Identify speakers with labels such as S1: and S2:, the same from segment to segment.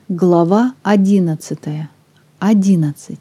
S1: Глава 11. 11.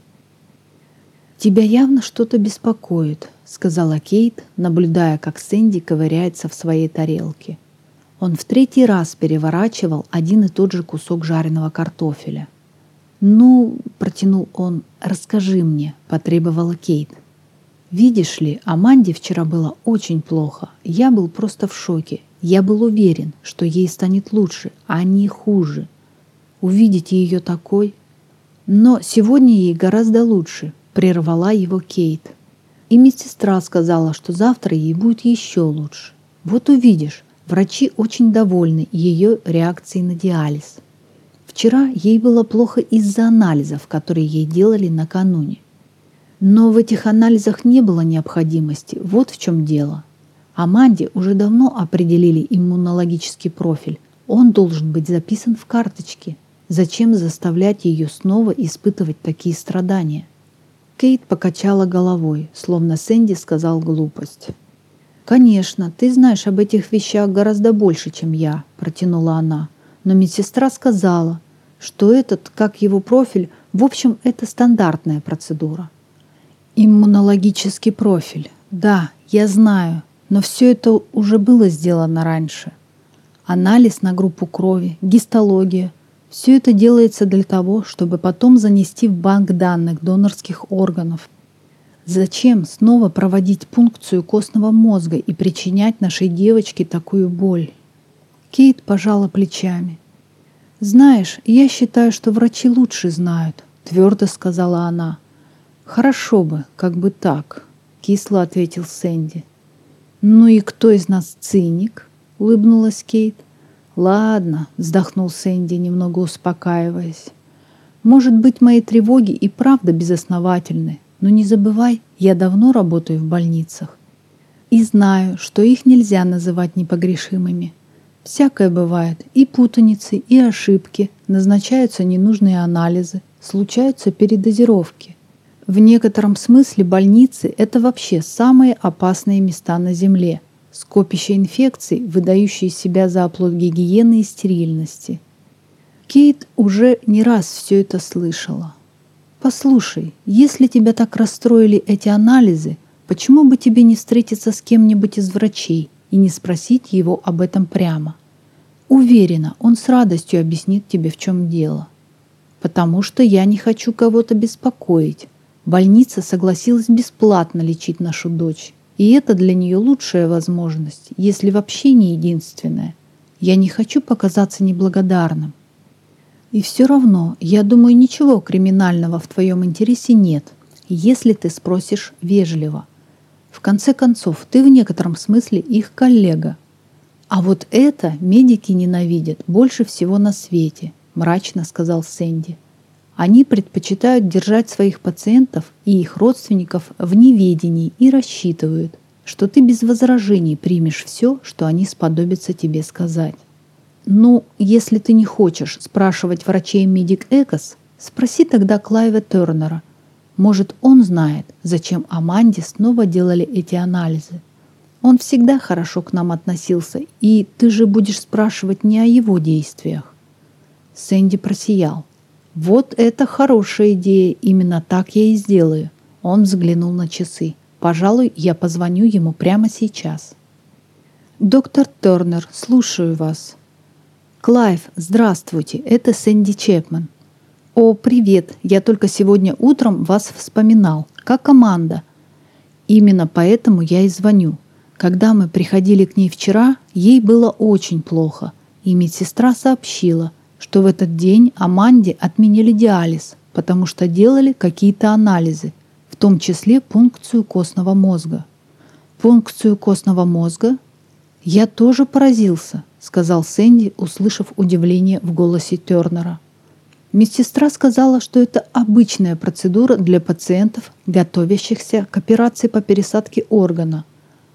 S1: «Тебя явно что-то беспокоит», — сказала Кейт, наблюдая, как Сэнди ковыряется в своей тарелке. Он в третий раз переворачивал один и тот же кусок жареного картофеля. «Ну», — протянул он, — «расскажи мне», — потребовала Кейт. «Видишь ли, Аманде вчера было очень плохо. Я был просто в шоке. Я был уверен, что ей станет лучше, а не хуже. Увидеть ее такой. Но сегодня ей гораздо лучше», — прервала его Кейт. «И медсестра сказала, что завтра ей будет еще лучше. Вот увидишь, врачи очень довольны ее реакцией на диализ. Вчера ей было плохо из-за анализов, которые ей делали накануне. Но в этих анализах не было необходимости. Вот в чем дело. Аманде уже давно определили иммунологический профиль. Он должен быть записан в карточке. Зачем заставлять ее снова испытывать такие страдания?» Кейт покачала головой, словно Сэнди сказал глупость. «Конечно, ты знаешь об этих вещах гораздо больше, чем я», — протянула она. «Но медсестра сказала, что этот, как его профиль, в общем, это стандартная процедура». «Иммунологический профиль. Да, я знаю, но все это уже было сделано раньше. Анализ на группу крови, гистология — все это делается для того, чтобы потом занести в банк данных донорских органов. Зачем снова проводить пункцию костного мозга и причинять нашей девочке такую боль?» Кейт пожала плечами. «Знаешь, я считаю, что врачи лучше знают», — твердо сказала она. «Хорошо бы, как бы так», — кисло ответил Сэнди. «Ну и кто из нас циник?» — улыбнулась Кейт. «Ладно», — вздохнул Сэнди, немного успокаиваясь. «Может быть, мои тревоги и правда безосновательны, но не забывай, я давно работаю в больницах и знаю, что их нельзя называть непогрешимыми. Всякое бывает, и путаницы, и ошибки, назначаются ненужные анализы, случаются передозировки. В некотором смысле больницы — это вообще самые опасные места на Земле. Скопище инфекций, выдающие себя за оплот гигиены и стерильности». Кейт уже не раз все это слышала. «Послушай, если тебя так расстроили эти анализы, почему бы тебе не встретиться с кем-нибудь из врачей и не спросить его об этом прямо? Уверена, он с радостью объяснит тебе, в чем дело. Потому что я не хочу кого-то беспокоить. Больница согласилась бесплатно лечить нашу дочь. И это для нее лучшая возможность, если вообще не единственная. Я не хочу показаться неблагодарным. И все равно, я думаю, ничего криминального в твоем интересе нет, если ты спросишь вежливо. В конце концов, ты в некотором смысле их коллега. А вот это медики ненавидят больше всего на свете», — мрачно сказал Сэнди. «Они предпочитают держать своих пациентов и их родственников в неведении и рассчитывают, что ты без возражений примешь все, что они сподобятся тебе сказать. Ну, если ты не хочешь спрашивать врачей Медик Экос, спроси тогда Клайва Тернера. Может, он знает, зачем Аманде снова делали эти анализы. Он всегда хорошо к нам относился, и ты же будешь спрашивать не о его действиях». Сэнди просиял. «Вот это хорошая идея, именно так я и сделаю». Он взглянул на часы. «Пожалуй, я позвоню ему прямо сейчас». «Доктор Тернер, слушаю вас». «Клайв, здравствуйте, это Сэнди Чепмен». «О, привет, я только сегодня утром вас вспоминал. Как Аманда?» «Именно поэтому я и звоню. Когда мы приходили к ней вчера, ей было очень плохо, и медсестра сообщила, что в этот день Аманде отменили диализ, потому что делали какие-то анализы, в том числе пункцию костного мозга». «Пункцию костного мозга?» «Я тоже поразился», — сказал Сэнди, услышав удивление в голосе Тернера. «Медсестра сказала, что это обычная процедура для пациентов, готовящихся к операции по пересадке органа.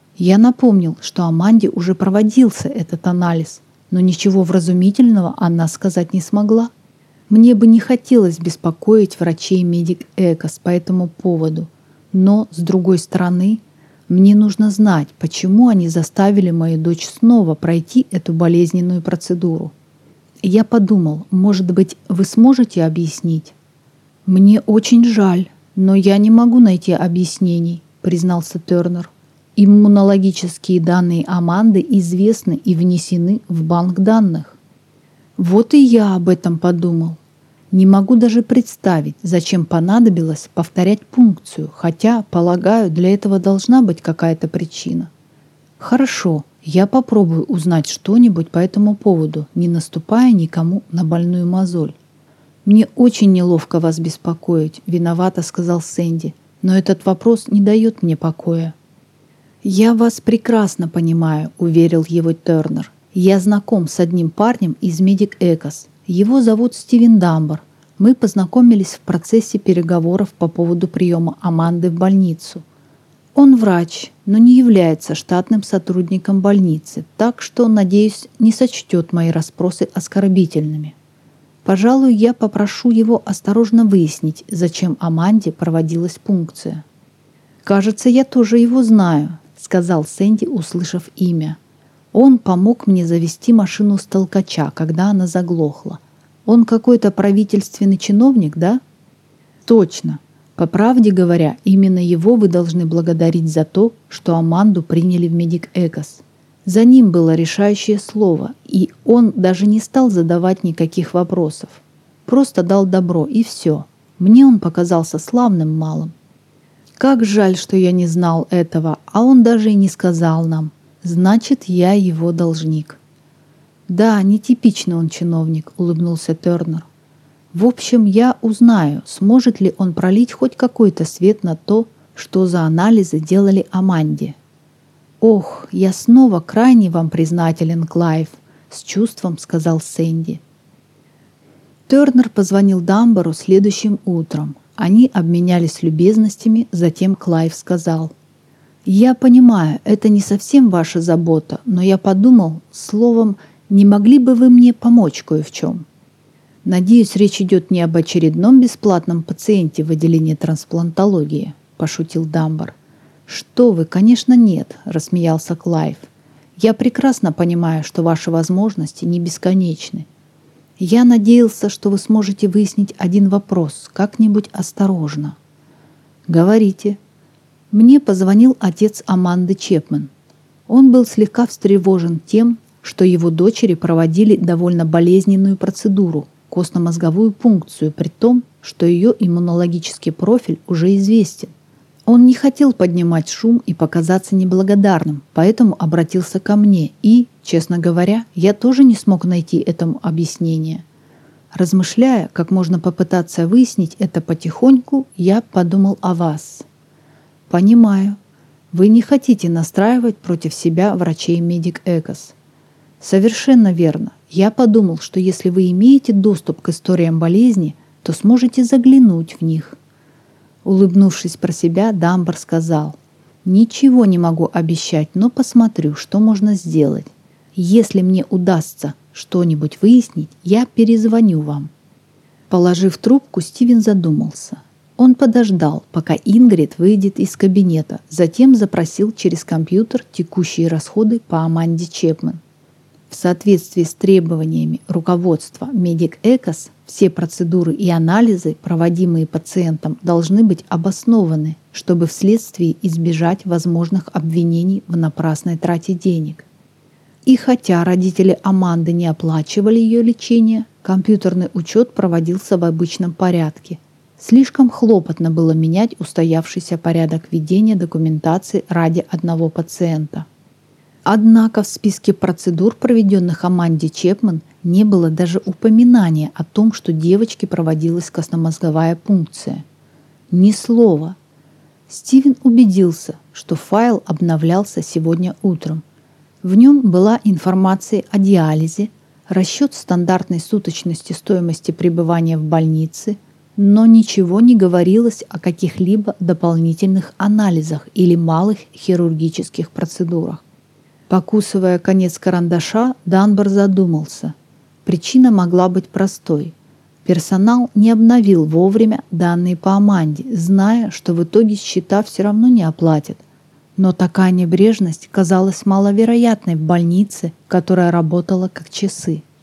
S1: Я напомнил, что Аманде уже проводился этот анализ, но ничего вразумительного она сказать не смогла. Мне бы не хотелось беспокоить врачей Медик Экос по этому поводу, но, с другой стороны, мне нужно знать, почему они заставили мою дочь снова пройти эту болезненную процедуру. Я подумал, может быть, вы сможете объяснить? Мне очень жаль, но я не могу найти объяснений, признался Тернер. Иммунологические данные Аманды известны и внесены в банк данных. Вот и я об этом подумал. Не могу даже представить, зачем понадобилось повторять пункцию, хотя, полагаю, для этого должна быть какая-то причина. Хорошо, я попробую узнать что-нибудь по этому поводу, не наступая никому на больную мозоль. Мне очень неловко вас беспокоить, виновато сказал Сэнди, но этот вопрос не дает мне покоя. Я вас прекрасно понимаю, уверил его Тернер. Я знаком с одним парнем из Medic Ecos. Его зовут Стивен Дамбар. Мы познакомились в процессе переговоров по поводу приема Аманды в больницу. Он врач, но не является штатным сотрудником больницы, так что, надеюсь, не сочтет мои расспросы оскорбительными. Пожалуй, я попрошу его осторожно выяснить, зачем Аманде проводилась пункция. «Кажется, я тоже его знаю», — сказал Сэнди, услышав имя. «Он помог мне завести машину с толкача, когда она заглохла. Он какой-то правительственный чиновник, да?» «Точно. По правде говоря, именно его вы должны благодарить за то, что Аманду приняли в Medic Ecos. За ним было решающее слово, и он даже не стал задавать никаких вопросов. Просто дал добро, и все. Мне он показался славным малым. Как жаль, что я не знал этого, а он даже и не сказал нам. Значит, я его должник». «Да, нетипичный он чиновник», — улыбнулся Тернер. «В общем, я узнаю, сможет ли он пролить хоть какой-то свет на то, что за анализы делали Аманде». «Ох, я снова крайне вам признателен, Клайв», — с чувством сказал Сэнди. Тернер позвонил Дамбару следующим утром. Они обменялись любезностями, затем Клайв сказал: «Я понимаю, это не совсем ваша забота, но я подумал, словом, не могли бы вы мне помочь кое в чем?» «Надеюсь, речь идет не об очередном бесплатном пациенте в отделении трансплантологии», – пошутил Дамбар. «Что вы, конечно, нет», – рассмеялся Клайв. «Я прекрасно понимаю, что ваши возможности не бесконечны. Я надеялся, что вы сможете выяснить один вопрос как-нибудь осторожно». «Говорите». Мне позвонил отец Аманды Чепмен. Он был слегка встревожен тем, что его дочери проводили довольно болезненную процедуру – костно-мозговую пункцию, при том, что ее иммунологический профиль уже известен. Он не хотел поднимать шум и показаться неблагодарным, поэтому обратился ко мне и, честно говоря, я тоже не смог найти этому объяснение. Размышляя, как можно попытаться выяснить это потихоньку, я подумал о вас. «Понимаю. Вы не хотите настраивать против себя врачей Medic Ecos». «Совершенно верно. Я подумал, что если вы имеете доступ к историям болезни, то сможете заглянуть в них». Улыбнувшись про себя, Дамбар сказал: «Ничего не могу обещать, но посмотрю, что можно сделать. Если мне удастся что-нибудь выяснить, я перезвоню вам». Положив трубку, Стивен задумался. Он подождал, пока Ингрид выйдет из кабинета, затем запросил через компьютер текущие расходы по Аманде Чепмен. В соответствии с требованиями руководства Medic Ecos, все процедуры и анализы, проводимые пациентом, должны быть обоснованы, чтобы вследствие избежать возможных обвинений в напрасной трате денег. И хотя родители Аманды не оплачивали ее лечение, компьютерный учет проводился в обычном порядке. Слишком хлопотно было менять устоявшийся порядок ведения документации ради одного пациента. Однако в списке процедур, проведенных Аманде Чепмен, не было даже упоминания о том, что девочке проводилась костно-мозговая пункция. Ни слова. Стивен убедился, что файл обновлялся сегодня утром. В нем была информация о диализе, расчет стандартной суточности стоимости пребывания в больнице, но ничего не говорилось о каких-либо дополнительных анализах или малых хирургических процедурах. Покусывая конец карандаша, Дамбар задумался. Причина могла быть простой. Персонал не обновил вовремя данные по Аманде, зная, что в итоге счета все равно не оплатят. Но такая небрежность казалась маловероятной в больнице, которая работала как часы.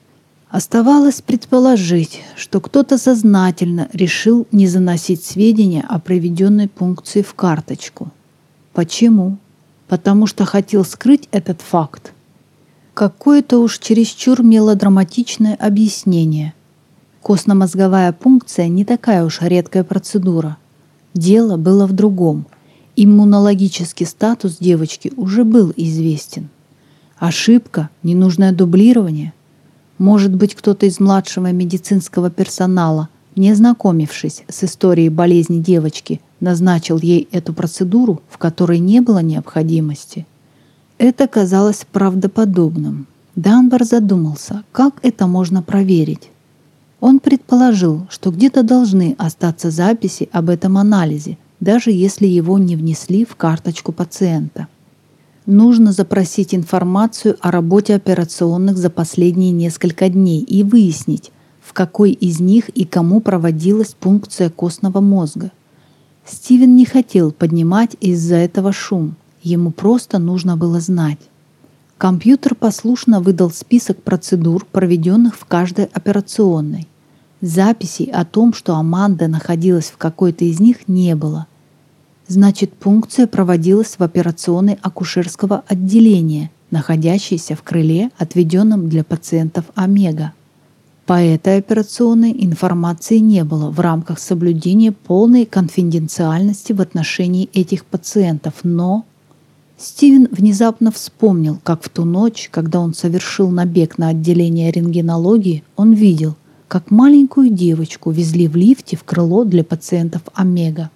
S1: Оставалось предположить, что кто-то сознательно решил не заносить сведения о проведенной пункции в карточку. Почему? Потому что хотел скрыть этот факт. Какое-то уж чересчур мелодраматичное объяснение. Костно-мозговая пункция не такая уж редкая процедура. Дело было в другом. Иммунологический статус девочки уже был известен. Ошибка, ненужное дублирование. Может быть, кто-то из младшего медицинского персонала, не ознакомившись с историей болезни девочки, назначил ей эту процедуру, в которой не было необходимости. Это казалось правдоподобным. Данбар задумался, как это можно проверить. Он предположил, что где-то должны остаться записи об этом анализе, даже если его не внесли в карточку пациента. Нужно запросить информацию о работе операционных за последние несколько дней и выяснить, в какой из них и кому проводилась пункция костного мозга. Стивен не хотел поднимать из-за этого шум, ему просто нужно было знать. Компьютер послушно выдал список процедур, проведенных в каждой операционной. Записей о том, что Аманда находилась в какой-то из них, не было. Значит, пункция проводилась в операционной акушерского отделения, находящейся в крыле, отведенном для пациентов Омега. По этой операционной информации не было в рамках соблюдения полной конфиденциальности в отношении этих пациентов, но Стивен внезапно вспомнил, как в ту ночь, когда он совершил набег на отделение рентгенологии, он видел, как маленькую девочку везли в лифте в крыло для пациентов Омега.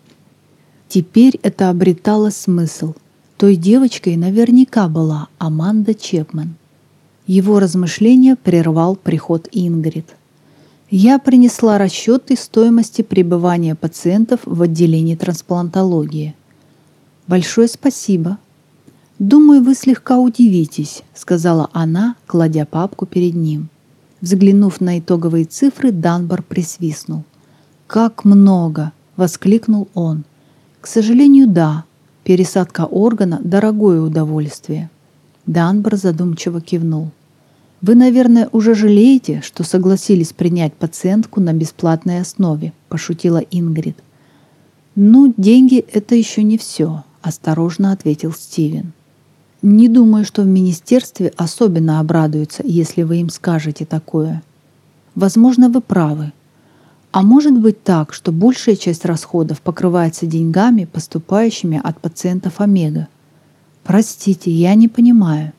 S1: Теперь это обретало смысл. Той девочкой наверняка была Аманда Чепмен. Его размышления прервал приход Ингрид. «Я принесла расчеты стоимости пребывания пациентов в отделении трансплантологии». «Большое спасибо». «Думаю, вы слегка удивитесь», — сказала она, кладя папку перед ним. Взглянув на итоговые цифры, Данбар присвистнул. «Как много!» — воскликнул он. «К сожалению, да. Пересадка органа – дорогое удовольствие». Данбар задумчиво кивнул. «Вы, наверное, уже жалеете, что согласились принять пациентку на бесплатной основе», – пошутила Ингрид. «Ну, деньги – это еще не все», – осторожно ответил Стивен. «Не думаю, что в министерстве особенно обрадуются, если вы им скажете такое. Возможно, вы правы. А может быть так, что большая часть расходов покрывается деньгами, поступающими от пациентов Омега. Простите, я не понимаю.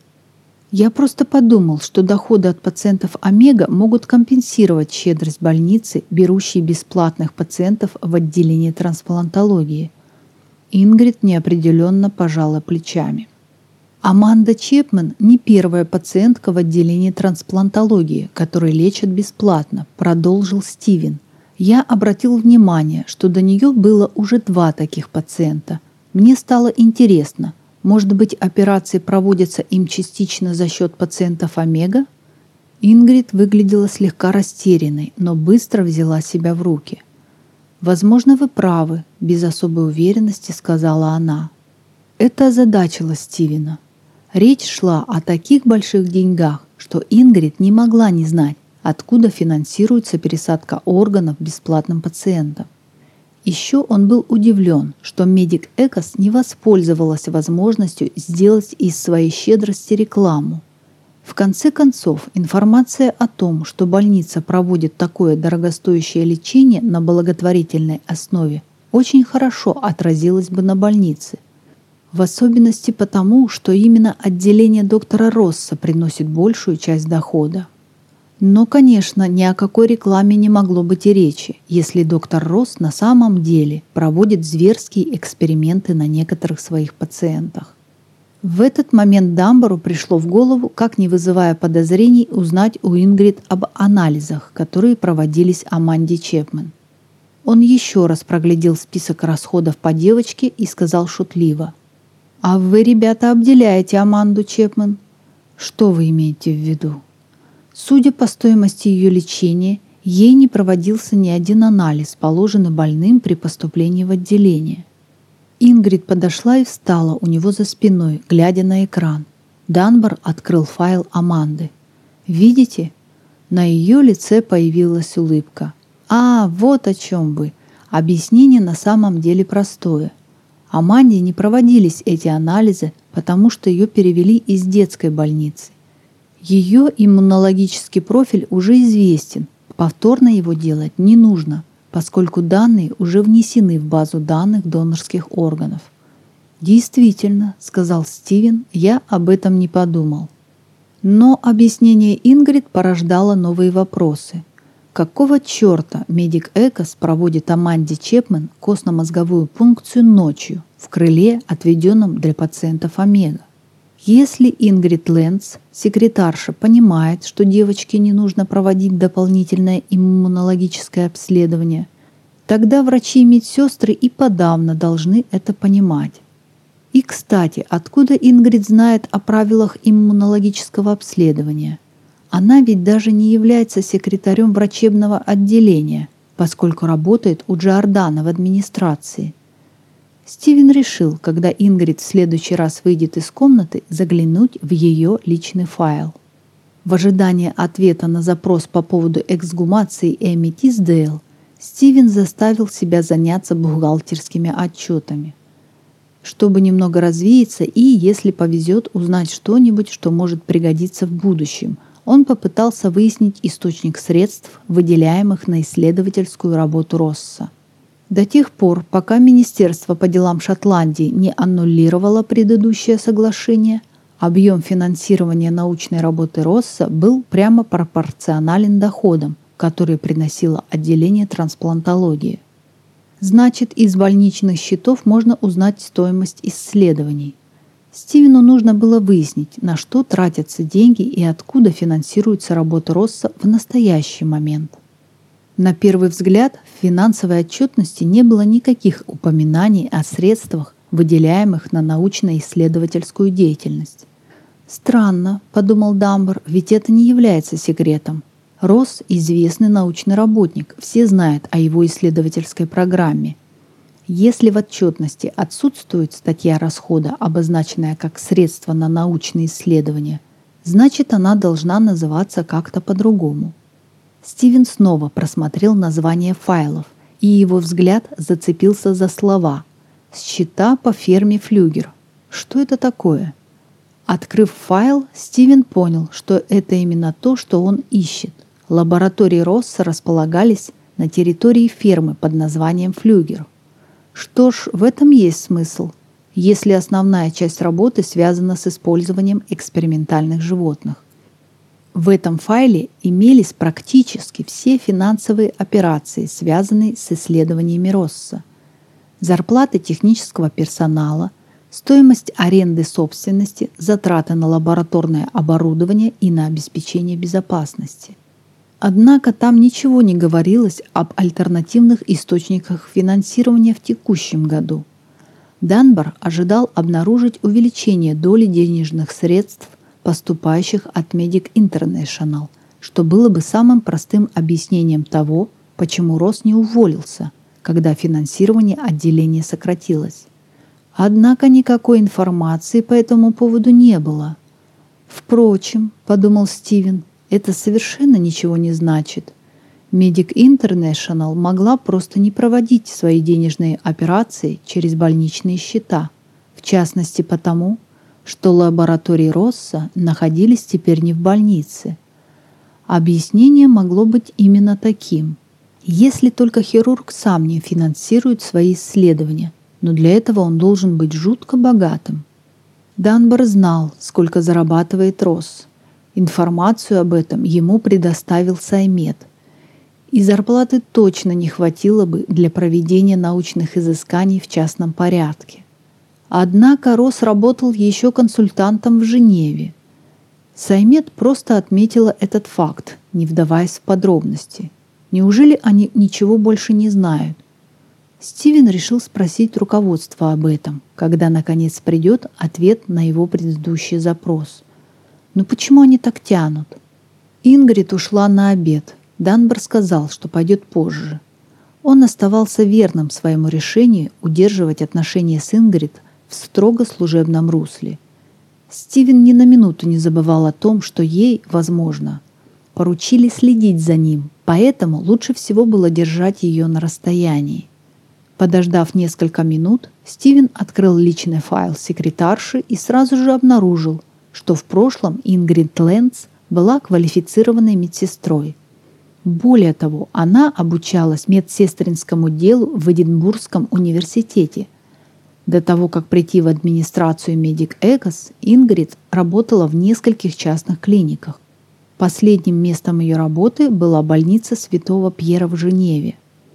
S1: Я просто подумал, что доходы от пациентов Омега могут компенсировать щедрость больницы, берущей бесплатных пациентов в отделении трансплантологии». Ингрид неопределенно пожала плечами. «Аманда Чепмен не первая пациентка в отделении трансплантологии, которую лечат бесплатно», продолжил Стивен. «Я обратил внимание, что до нее было уже 2 таких пациента. Мне стало интересно, может быть, операции проводятся им частично за счет пациентов Омега?» Ингрид выглядела слегка растерянной, но быстро взяла себя в руки. «Возможно, вы правы», – без особой уверенности сказала она. Это озадачило Стивена. Речь шла о таких больших деньгах, что Ингрид не могла не знать, откуда финансируется пересадка органов бесплатным пациентам. Еще он был удивлен, что Медик Экос не воспользовалась возможностью сделать из своей щедрости рекламу. В конце концов, информация о том, что больница проводит такое дорогостоящее лечение на благотворительной основе, очень хорошо отразилась бы на больнице. В особенности потому, что именно отделение доктора Росса приносит большую часть дохода. Но, конечно, ни о какой рекламе не могло быть и речи, если доктор Росс на самом деле проводит зверские эксперименты на некоторых своих пациентах. В этот момент Данбару пришло в голову, как не вызывая подозрений, узнать у Ингрид об анализах, которые проводились Аманде Чепмен. Он еще раз проглядел список расходов по девочке и сказал шутливо: «А вы, ребята, обделяете Аманду Чепмен». «Что вы имеете в виду?» Судя по стоимости ее лечения, ей не проводился ни один анализ, положенный больным при поступлении в отделение. Ингрид подошла и встала у него за спиной, глядя на экран. Данбар открыл файл Аманды. «Видите? На ее лице появилась улыбка. «А, вот о чем вы. Объяснение на самом деле простое. Аманде не проводились эти анализы, потому что ее перевели из детской больницы. Ее иммунологический профиль уже известен. Повторно его делать не нужно, поскольку данные уже внесены в базу данных донорских органов». «Действительно», — сказал Стивен, — «я об этом не подумал». Но объяснение Ингрид порождало новые вопросы. Какого черта медик Экос проводит Аманде Чепмен костно-мозговую пункцию ночью в крыле, отведенном для пациентов Омега? Если Ингрид Ленц, секретарша, понимает, что девочке не нужно проводить дополнительное иммунологическое обследование, тогда врачи и медсестры и подавно должны это понимать. И, кстати, откуда Ингрид знает о правилах иммунологического обследования? Она ведь даже не является секретарем врачебного отделения, поскольку работает у Джордана в администрации. Стивен решил, когда Ингрид в следующий раз выйдет из комнаты, заглянуть в ее личный файл. В ожидании ответа на запрос по поводу эксгумации Эми Тисдейл, Стивен заставил себя заняться бухгалтерскими отчетами, чтобы немного развеяться и, если повезет, узнать что-нибудь, что может пригодиться в будущем. Он попытался выяснить источник средств, выделяемых на исследовательскую работу Росса. До тех пор, пока Министерство по делам Шотландии не аннулировало предыдущее соглашение, объем финансирования научной работы Росса был прямо пропорционален доходам, которые приносило отделение трансплантологии. Значит, из больничных счетов можно узнать стоимость исследований. Стивену нужно было выяснить, на что тратятся деньги и откуда финансируется работа Росса в настоящий момент. На первый взгляд, в финансовой отчетности не было никаких упоминаний о средствах, выделяемых на научно-исследовательскую деятельность. «Странно», — подумал Дамбар, — «ведь это не является секретом. Росс – известный научный работник, все знают о его исследовательской программе. Если в отчетности отсутствует статья расхода, обозначенная как средство на научные исследования, значит, она должна называться как-то по-другому». Стивен снова просмотрел названия файлов, и его взгляд зацепился за слова «Счета по ферме Флюгер». Что это такое? Открыв файл, Стивен понял, что это именно то, что он ищет. Лаборатории Росса располагались на территории фермы под названием Флюгер. Что ж, в этом есть смысл, если основная часть работы связана с использованием экспериментальных животных. В этом файле имелись практически все финансовые операции, связанные с исследованиями Росса. Зарплаты технического персонала, стоимость аренды собственности, затраты на лабораторное оборудование и на обеспечение безопасности. Однако там ничего не говорилось об альтернативных источниках финансирования в текущем году. Данбар ожидал обнаружить увеличение доли денежных средств, поступающих от Medic International, что было бы самым простым объяснением того, почему Росс не уволился, когда финансирование отделения сократилось. Однако никакой информации по этому поводу не было. «Впрочем, — подумал Стивен, — это совершенно ничего не значит. Medic International могла просто не проводить свои денежные операции через больничные счета, в частности потому, что лаборатории Росса находились теперь не в больнице. Объяснение могло быть именно таким. Если только хирург сам не финансирует свои исследования, но для этого он должен быть жутко богатым. Данбар знал, сколько зарабатывает Росс. Информацию об этом ему предоставил Саймед. И зарплаты точно не хватило бы для проведения научных изысканий в частном порядке. Однако Росс работал еще консультантом в Женеве. Саймед просто отметила этот факт, не вдаваясь в подробности. Неужели они ничего больше не знают? Стивен решил спросить руководство об этом, когда наконец придет ответ на его предыдущий запрос. Но почему они так тянут? Ингрид ушла на обед. Данбар сказал, что пойдет позже. Он оставался верным своему решению удерживать отношения с Ингрид в строго служебном русле. Стивен ни на минуту не забывал о том, что ей, возможно, поручили следить за ним, поэтому лучше всего было держать ее на расстоянии. Подождав несколько минут, Стивен открыл личный файл секретарши и сразу же обнаружил, что в прошлом Ингрид Лэнс была квалифицированной медсестрой. Более того, она обучалась медсестринскому делу в Эдинбургском университете. До того, как прийти в администрацию Медик Экос, Ингрид работала в нескольких частных клиниках. Последним местом ее работы была больница Святого Пьера в Женеве.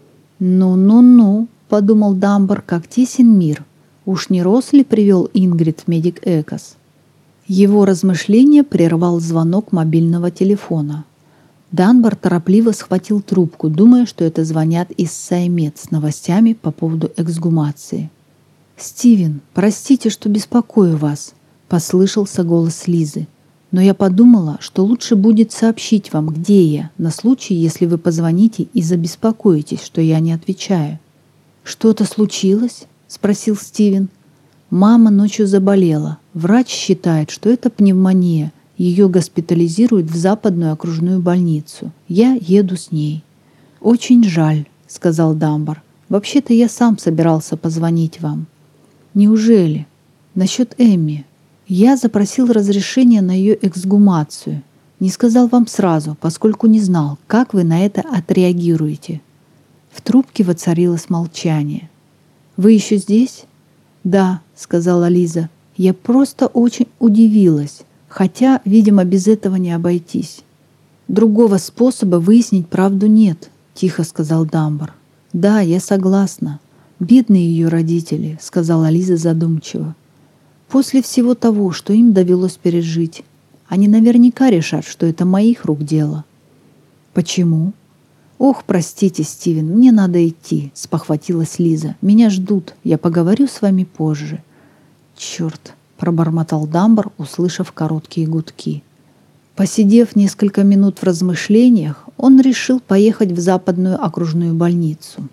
S1: «Ну-ну-ну», — подумал Дамбар, — «как тесен мир. Уж не Росс ли привел Ингрид в Медик Экос?» Его размышления прервал звонок мобильного телефона. Данбар торопливо схватил трубку, думая, что это звонят из Саймед с новостями по поводу эксгумации. «Стивен, простите, что беспокою вас», — послышался голос Лизы. «Но я подумала, что лучше будет сообщить вам, где я, на случай, если вы позвоните и забеспокоитесь, что я не отвечаю». «Что-то случилось?» — спросил Стивен. «Мама ночью заболела. Врач считает, что это пневмония. Ее госпитализируют в Западную окружную больницу. Я еду с ней». «Очень жаль», — сказал Дамбар. «Вообще-то я сам собирался позвонить вам». «Неужели? Насчет Эмми. Я запросил разрешение на ее эксгумацию. Не сказал вам сразу, поскольку не знал, как вы на это отреагируете». В трубке воцарилось молчание. «Вы еще здесь?» «Да», — сказала Лиза. «Я просто очень удивилась. Хотя, видимо, без этого не обойтись». «Другого способа выяснить правду нет», — тихо сказал Дамбар. «Да, я согласна. Бедные ее родители», — сказала Лиза задумчиво. «После всего того, что им довелось пережить, они наверняка решат, что это моих рук дело». «Почему?» «Ох, простите, Стивен, мне надо идти», — спохватилась Лиза. «Меня ждут. Я поговорю с вами позже». «Черт», — пробормотал Дамбар, услышав короткие гудки. Посидев несколько минут в размышлениях, он решил поехать в Западную окружную больницу.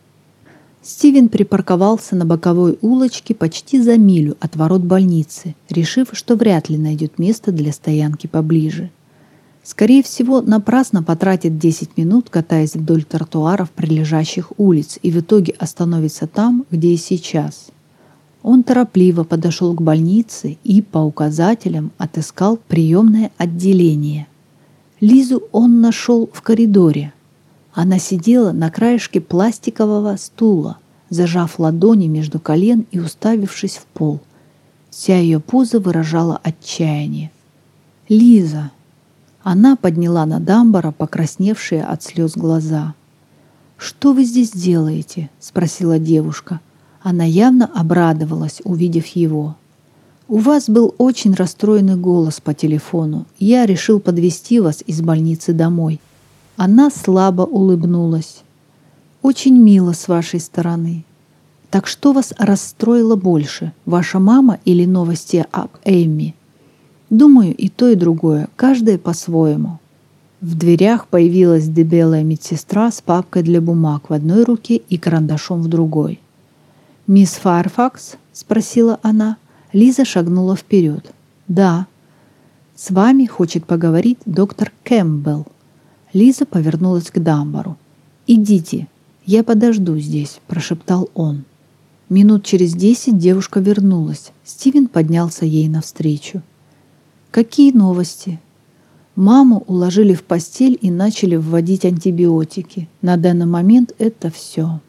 S1: Стивен припарковался на боковой улочке почти за милю от ворот больницы, решив, что вряд ли найдет место для стоянки поближе. Скорее всего, напрасно потратит 10 минут, катаясь вдоль тротуаров прилежащих улиц, и в итоге остановится там, где и сейчас. Он торопливо подошел к больнице и по указателям отыскал приемное отделение. Лизу он нашел в коридоре. Она сидела на краешке пластикового стула, зажав ладони между колен и уставившись в пол. Вся ее поза выражала отчаяние. «Лиза!» Она подняла на Дамбара покрасневшие от слез глаза. «Что вы здесь делаете?» — спросила девушка. Она явно обрадовалась, увидев его. «У вас был очень расстроенный голос по телефону. Я решил подвезти вас из больницы домой». Она слабо улыбнулась. «Очень мило с вашей стороны. Так что вас расстроило больше, ваша мама или новости об Эмми?» «Думаю, и то, и другое, каждое по-своему». В дверях появилась дебелая медсестра с папкой для бумаг в одной руке и карандашом в другой. «Мисс Файрфакс?» — спросила она. Лиза шагнула вперед. «Да». «С вами хочет поговорить доктор Кэмпбелл». Лиза повернулась к Дамбару. «Идите, я подожду здесь», — прошептал он. Минут через 10 девушка вернулась. Стивен поднялся ей навстречу. «Какие новости?» «Маму уложили в постель и начали вводить антибиотики. На данный момент это все».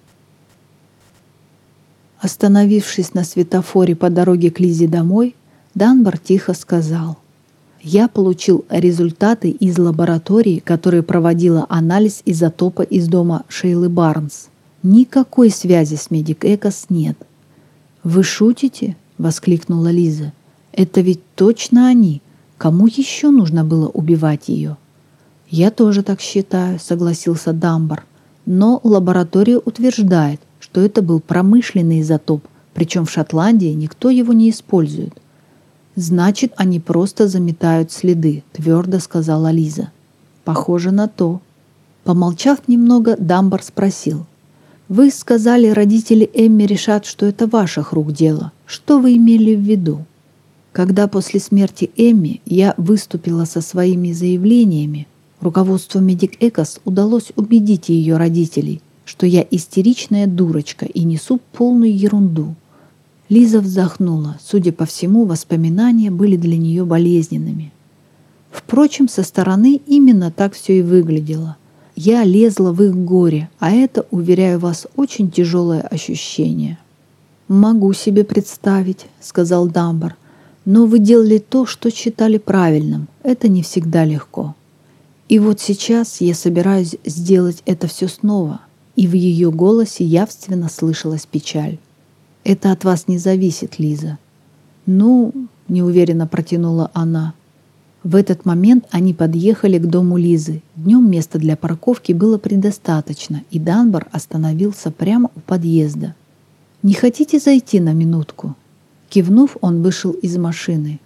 S1: Остановившись на светофоре по дороге к Лизе домой, Данбар тихо сказал: «Я получил результаты из лаборатории, которая проводила анализ изотопа из дома Шейлы Барнс. Никакой связи с Медик Экос нет». «Вы шутите?» — воскликнула Лиза. «Это ведь точно они. Кому еще нужно было убивать ее?» «Я тоже так считаю», — согласился Дамбар. «Но лаборатория утверждает, что это был промышленный изотоп, причем в Шотландии никто его не использует». «Значит, они просто заметают следы», — твердо сказала Лиза. «Похоже на то». Помолчав немного, Дамбар спросил: «Вы сказали, родители Эмми решат, что это ваших рук дело. Что вы имели в виду?» «Когда после смерти Эмми я выступила со своими заявлениями, Руководству Медик Экос удалось убедить ее родителей, что я истеричная дурочка и несу полную ерунду. Лиза вздохнула. Судя по всему, воспоминания были для нее болезненными. Впрочем, со стороны именно так все и выглядело. Я лезла в их горе, а это, уверяю вас, очень тяжелое ощущение. «Могу себе представить», — сказал Дамбар, «но вы делали то, что считали правильным. Это не всегда легко. И вот сейчас я собираюсь сделать это все снова». И в ее голосе явственно слышалась печаль. «Это от вас не зависит, Лиза». «Ну», — неуверенно протянула она. В этот момент они подъехали к дому Лизы. Днем места для парковки было предостаточно, и Данбар остановился прямо у подъезда. «Не хотите зайти на минутку?» Кивнув, он вышел из машины.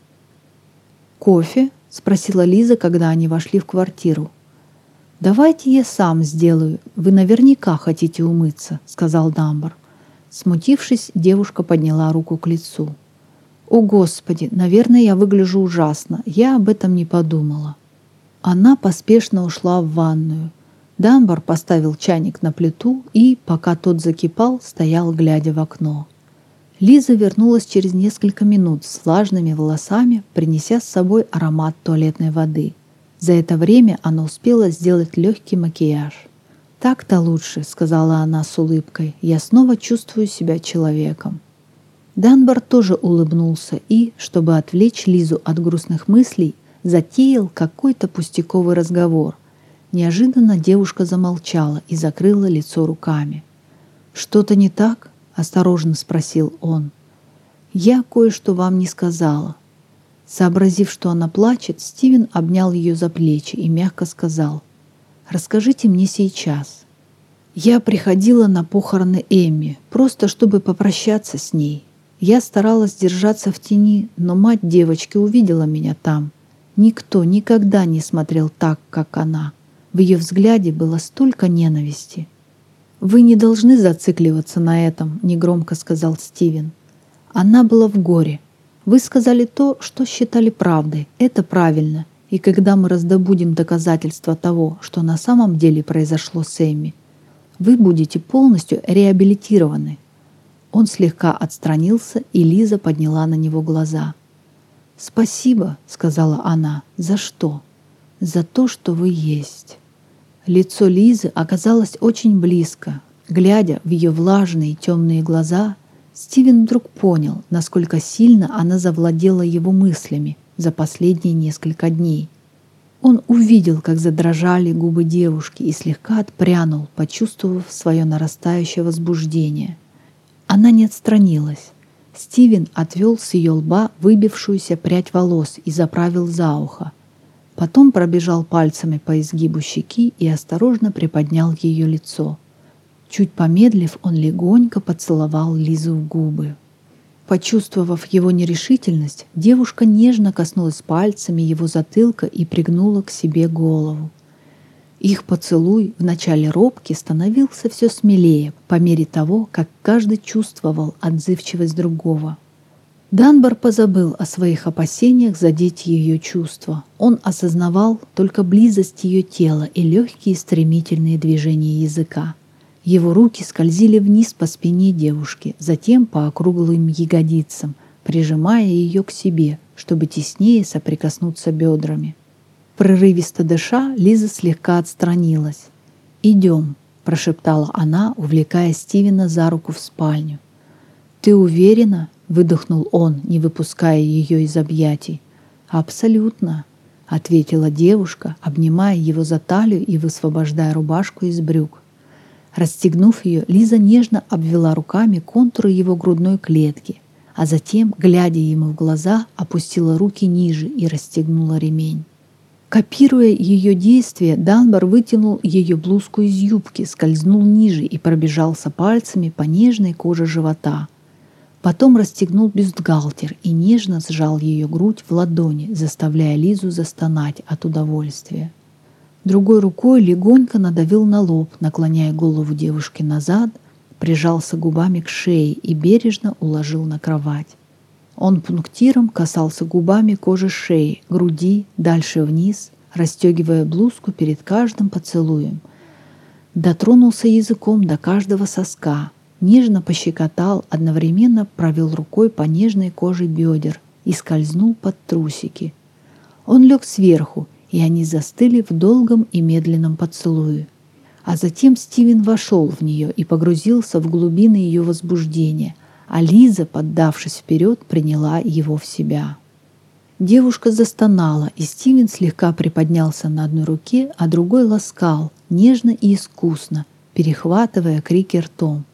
S1: «Кофе?» — спросила Лиза, когда они вошли в квартиру. «Давайте я сам сделаю. Вы наверняка хотите умыться», — сказал Дамбар. Смутившись, девушка подняла руку к лицу. «О, Господи, наверное, я выгляжу ужасно. Я об этом не подумала». Она поспешно ушла в ванную. Дамбар поставил чайник на плиту и, пока тот закипал, стоял, глядя в окно. Лиза вернулась через несколько минут с влажными волосами, принеся с собой аромат туалетной воды. За это время она успела сделать легкий макияж. «Так-то лучше», — сказала она с улыбкой. «Я снова чувствую себя человеком». Данбар тоже улыбнулся и, чтобы отвлечь Лизу от грустных мыслей, затеял какой-то пустяковый разговор. Неожиданно девушка замолчала и закрыла лицо руками. «Что-то не так?» — осторожно спросил он. «Я кое-что вам не сказала». Сообразив, что она плачет, Стивен обнял ее за плечи и мягко сказал: «Расскажите мне сейчас». «Я приходила на похороны Эмми, просто чтобы попрощаться с ней. Я старалась держаться в тени, но мать девочки увидела меня там. Никто никогда не смотрел так, как она. В ее взгляде было столько ненависти». «Вы не должны зацикливаться на этом», — негромко сказал Стивен. «Она была в горе. Вы сказали то, что считали правдой. Это правильно. И когда мы раздобудем доказательства того, что на самом деле произошло с Эмми, вы будете полностью реабилитированы». Он слегка отстранился, и Лиза подняла на него глаза. «Спасибо», — сказала она. «За что?» «За то, что вы есть». Лицо Лизы оказалось очень близко. Глядя в ее влажные темные глаза, Стивен вдруг понял, насколько сильно она завладела его мыслями за последние несколько дней. Он увидел, как задрожали губы девушки, и слегка отпрянул, почувствовав свое нарастающее возбуждение. Она не отстранилась. Стивен отвел с ее лба выбившуюся прядь волос и заправил за ухо. Потом пробежал пальцами по изгибу щеки и осторожно приподнял ее лицо. Чуть помедлив, он легонько поцеловал Лизу в губы. Почувствовав его нерешительность, девушка нежно коснулась пальцами его затылка и пригнула к себе голову. Их поцелуй, вначале робкий, становился все смелее по мере того, как каждый чувствовал отзывчивость другого. Данбар позабыл о своих опасениях задеть ее чувства. Он осознавал только близость ее тела и легкие стремительные движения языка. Его руки скользили вниз по спине девушки, затем по округлым ягодицам, прижимая ее к себе, чтобы теснее соприкоснуться бедрами. Прерывисто дыша, Лиза слегка отстранилась. «Идем», — прошептала она, увлекая Стивена за руку в спальню. «Ты уверена?» — выдохнул он, не выпуская ее из объятий. «Абсолютно», — ответила девушка, обнимая его за талию и высвобождая рубашку из брюк. Расстегнув ее, Лиза нежно обвела руками контуры его грудной клетки, а затем, глядя ему в глаза, опустила руки ниже и расстегнула ремень. Копируя ее действия, Данбар вытянул ее блузку из юбки, скользнул ниже и пробежался пальцами по нежной коже живота. Потом расстегнул бюстгальтер и нежно сжал ее грудь в ладони, заставляя Лизу застонать от удовольствия. Другой рукой легонько надавил на лоб, наклоняя голову девушки назад, прижался губами к шее и бережно уложил на кровать. Он пунктиром касался губами кожи шеи, груди, дальше вниз, расстегивая блузку перед каждым поцелуем. Дотронулся языком до каждого соска, нежно пощекотал, одновременно провел рукой по нежной коже бедер и скользнул под трусики. Он лег сверху, и они застыли в долгом и медленном поцелуе. А затем Стивен вошел в нее и погрузился в глубины ее возбуждения, а Лиза, поддавшись вперед, приняла его в себя. Девушка застонала, и Стивен слегка приподнялся на одной руке, а другой ласкал, нежно и искусно, перехватывая крики ртом.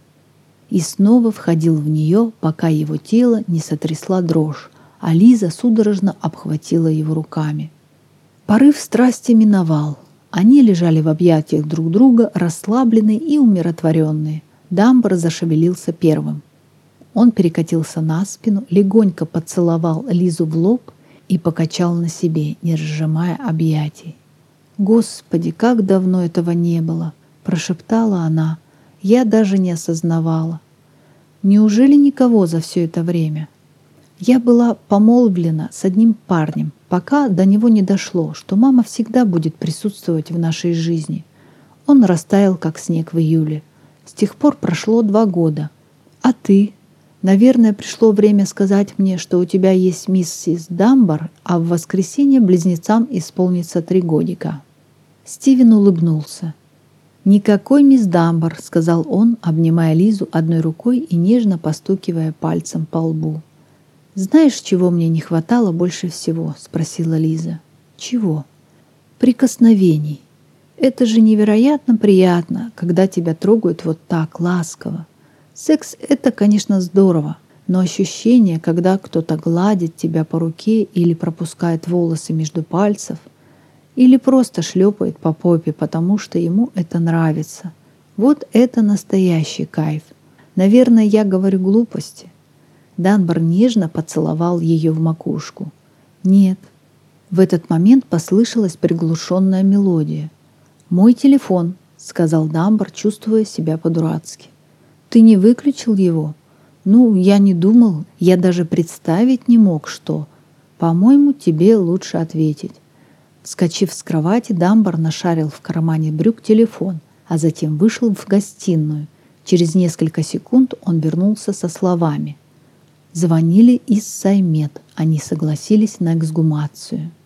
S1: И снова входил в нее, пока его тело не сотрясла дрожь, а Лиза судорожно обхватила его руками. Порыв страсти миновал. Они лежали в объятиях друг друга, расслабленные и умиротворенные. Дамбар зашевелился первым. Он перекатился на спину, легонько поцеловал Лизу в лоб и покачал на себе, не разжимая объятий. «Господи, как давно этого не было!» – прошептала она. «Я даже не осознавала. Неужели никого за все это время? Я была помолвлена с одним парнем, пока до него не дошло, что мама всегда будет присутствовать в нашей жизни. Он растаял, как снег в июле. С тех пор прошло 2 года. А ты? Наверное, пришло время сказать мне, что у тебя есть миссис Дамбар, а в воскресенье близнецам исполнится 3 годика». Стивен улыбнулся. «Никакой мисс Дамбар», — сказал он, обнимая Лизу одной рукой и нежно постукивая пальцем по лбу. «Знаешь, чего мне не хватало больше всего?» — спросила Лиза. «Чего?» «Прикосновений. Это же невероятно приятно, когда тебя трогают вот так ласково. Секс — это, конечно, здорово, но ощущение, когда кто-то гладит тебя по руке или пропускает волосы между пальцев, или просто шлепает по попе, потому что ему это нравится. Вот это настоящий кайф. Наверное, я говорю глупости». Дамбар нежно поцеловал ее в макушку. «Нет». В этот момент послышалась приглушенная мелодия. «Мой телефон», — сказал Дамбар, чувствуя себя по-дурацки. «Ты не выключил его?» «Ну, я не думал, я даже представить не мог, что...» «По-моему, тебе лучше ответить». Вскочив с кровати, Дамбар нашарил в кармане брюк телефон, а затем вышел в гостиную. Через несколько секунд он вернулся со словами: «Звонили из Саймед. Они согласились на эксгумацию».